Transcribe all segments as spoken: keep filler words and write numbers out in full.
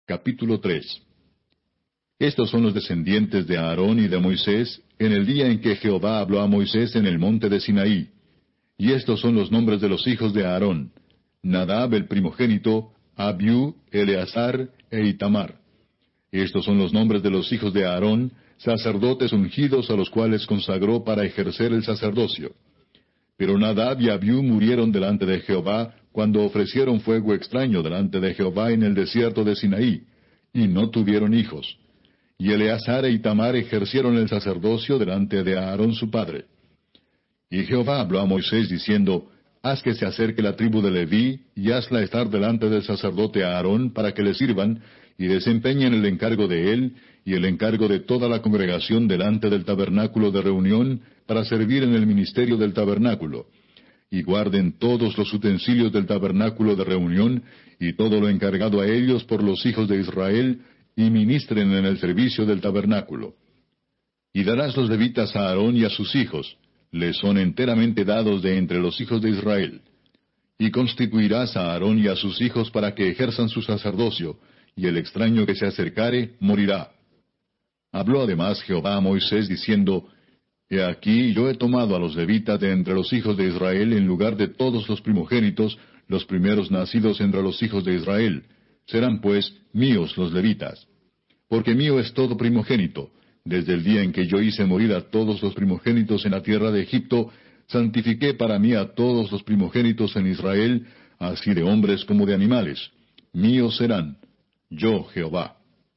Capítulo tres. Estos son los descendientes de Aarón y de Moisés en el día en que Jehová habló a Moisés en el monte de Sinaí. Y estos son los nombres de los hijos de Aarón: Nadab el primogénito, Abiú, Eleazar e Itamar. Estos son los nombres de los hijos de Aarón, sacerdotes ungidos a los cuales consagró para ejercer el sacerdocio. Pero Nadab y Abiú murieron delante de Jehová cuando ofrecieron fuego extraño delante de Jehová en el desierto de Sinaí, y no tuvieron hijos. Y Eleazar e Itamar ejercieron el sacerdocio delante de Aarón su padre. Y Jehová habló a Moisés diciendo: Haz que se acerque la tribu de Leví, y hazla estar delante del sacerdote Aarón, para que le sirvan, y desempeñen el encargo de él, y el encargo de toda la congregación delante del tabernáculo de reunión, para servir en el ministerio del tabernáculo. Y guarden todos los utensilios del tabernáculo de reunión, y todo lo encargado a ellos por los hijos de Israel, y ministren en el servicio del tabernáculo. Y darás los levitas a Aarón y a sus hijos, les son enteramente dados de entre los hijos de Israel. Y constituirás a Aarón y a sus hijos para que ejerzan su sacerdocio, y el extraño que se acercare morirá. Habló además Jehová a Moisés diciendo: He aquí yo he tomado a los levitas de entre los hijos de Israel en lugar de todos los primogénitos, los primeros nacidos entre los hijos de Israel. Serán pues míos los levitas. Porque mío es todo primogénito. Desde el día en que yo hice morir a todos los primogénitos en la tierra de Egipto, santifiqué para mí a todos los primogénitos en Israel, así de hombres como de animales. Míos serán. Yo, Jehová.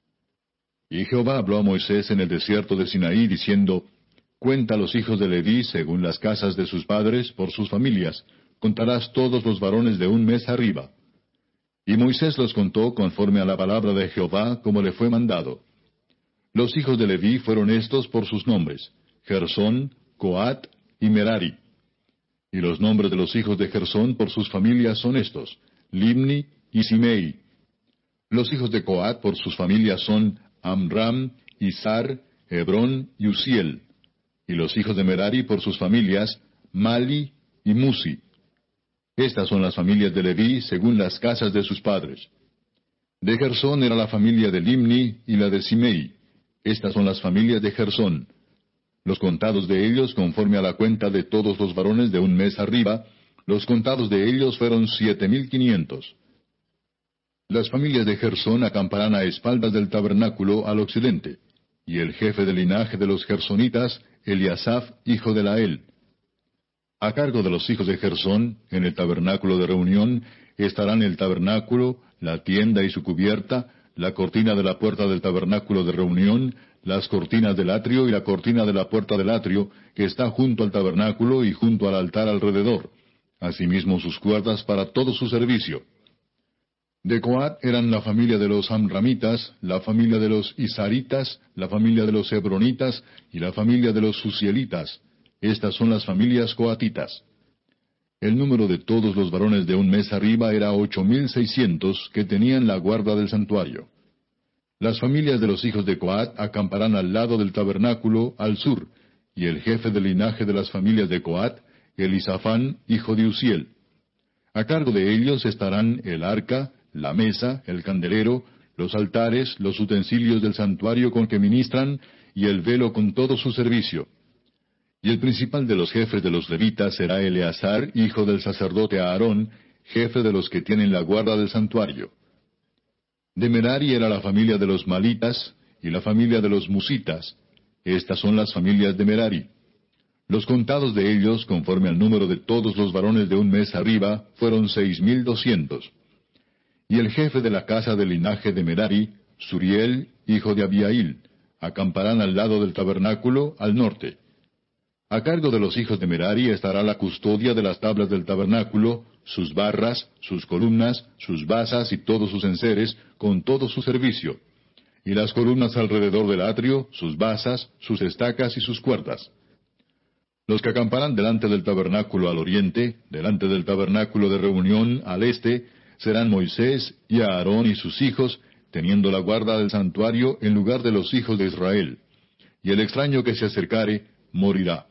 Y Jehová habló a Moisés en el desierto de Sinaí, diciendo: Cuenta a los hijos de Leví según las casas de sus padres, por sus familias. Contarás todos los varones de un mes arriba. Y Moisés los contó conforme a la palabra de Jehová, como le fue mandado. Los hijos de Leví fueron estos por sus nombres: Gersón, Coat y Merari. Y los nombres de los hijos de Gersón por sus familias son estos: Limni y Simei. Los hijos de Coat por sus familias son Amram, Izar, Hebrón y Uziel. Y los hijos de Merari por sus familias, Mali y Musi. Estas son las familias de Leví según las casas de sus padres. De Gersón era la familia de Limni y la de Simei. Estas son las familias de Gersón. Los contados de ellos, conforme a la cuenta de todos los varones de un mes arriba, los contados de ellos fueron siete mil quinientos. Las familias de Gersón acamparán a espaldas del tabernáculo al occidente. Y el jefe del linaje de los gersonitas, Eliasaf, hijo de Lael. A cargo de los hijos de Gersón, en el tabernáculo de reunión, estarán el tabernáculo, la tienda y su cubierta, la cortina de la puerta del tabernáculo de reunión, las cortinas del atrio y la cortina de la puerta del atrio, que está junto al tabernáculo y junto al altar alrededor, asimismo sus cuerdas para todo su servicio. De Coat eran la familia de los amramitas, la familia de los isaritas, la familia de los hebronitas y la familia de los susielitas. Estas son las familias coatitas. El número de todos los varones de un mes arriba era ocho mil seiscientos que tenían la guarda del santuario. Las familias de los hijos de Coat acamparán al lado del tabernáculo, al sur, y el jefe del linaje de las familias de Coat, Elisafán, hijo de Uziel. A cargo de ellos estarán el arca, la mesa, el candelero, los altares, los utensilios del santuario con que ministran, y el velo con todo su servicio. Y el principal de los jefes de los levitas será Eleazar, hijo del sacerdote Aarón, jefe de los que tienen la guarda del santuario. De Merari era la familia de los malitas, y la familia de los musitas. Estas son las familias de Merari. Los contados de ellos, conforme al número de todos los varones de un mes arriba, fueron seis mil doscientos. Y el jefe de la casa del linaje de Merari, Suriel, hijo de Abiail, acamparán al lado del tabernáculo, al norte. A cargo de los hijos de Merari estará la custodia de las tablas del tabernáculo, sus barras, sus columnas, sus basas y todos sus enseres, con todo su servicio. Y las columnas alrededor del atrio, sus basas, sus estacas y sus cuerdas. Los que acamparán delante del tabernáculo al oriente, delante del tabernáculo de reunión al este, serán Moisés y Aarón y sus hijos, teniendo la guarda del santuario en lugar de los hijos de Israel. Y el extraño que se acercare, morirá.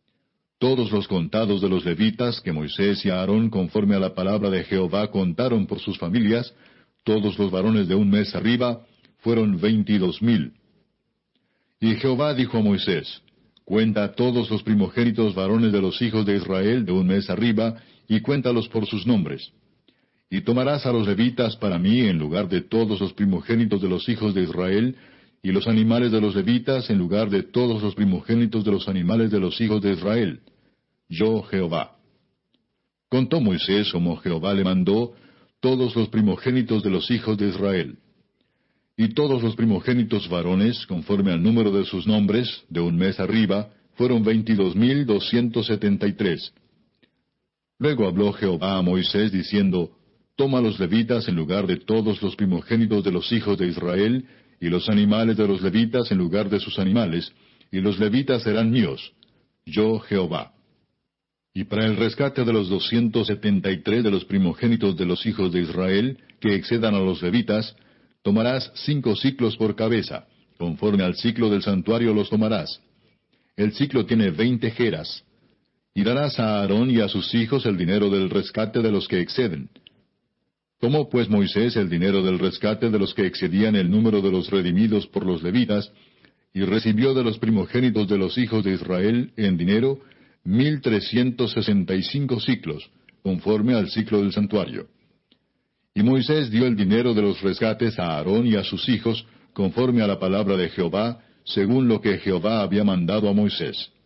Todos los contados de los levitas que Moisés y Aarón, conforme a la palabra de Jehová, contaron por sus familias, todos los varones de un mes arriba, fueron veintidós mil. Y Jehová dijo a Moisés, cuenta todos los primogénitos varones de los hijos de Israel de un mes arriba, y cuéntalos por sus nombres. Y tomarás a los levitas para mí en lugar de todos los primogénitos de los hijos de Israel, y los animales de los levitas en lugar de todos los primogénitos de los animales de los hijos de Israel. Yo Jehová. Contó Moisés, como Jehová le mandó, todos los primogénitos de los hijos de Israel. Y todos los primogénitos varones, conforme al número de sus nombres, de un mes arriba, fueron veintidós mil doscientos setenta y tres. Luego habló Jehová a Moisés, diciendo, Toma los levitas en lugar de todos los primogénitos de los hijos de Israel, y los animales de los levitas en lugar de sus animales, y los levitas serán míos. Yo Jehová. Y para el rescate de los doscientos setenta y tres de los primogénitos de los hijos de Israel, que excedan a los levitas, tomarás cinco siclos por cabeza, conforme al ciclo del santuario los tomarás. El ciclo tiene veinte geras. Y darás a Aarón y a sus hijos el dinero del rescate de los que exceden. Tomó pues Moisés el dinero del rescate de los que excedían el número de los redimidos por los levitas, y recibió de los primogénitos de los hijos de Israel en dinero mil trescientos sesenta y cinco ciclos, conforme al ciclo del santuario. Y Moisés dio el dinero de los rescates a Aarón y a sus hijos, conforme a la palabra de Jehová, según lo que Jehová había mandado a Moisés.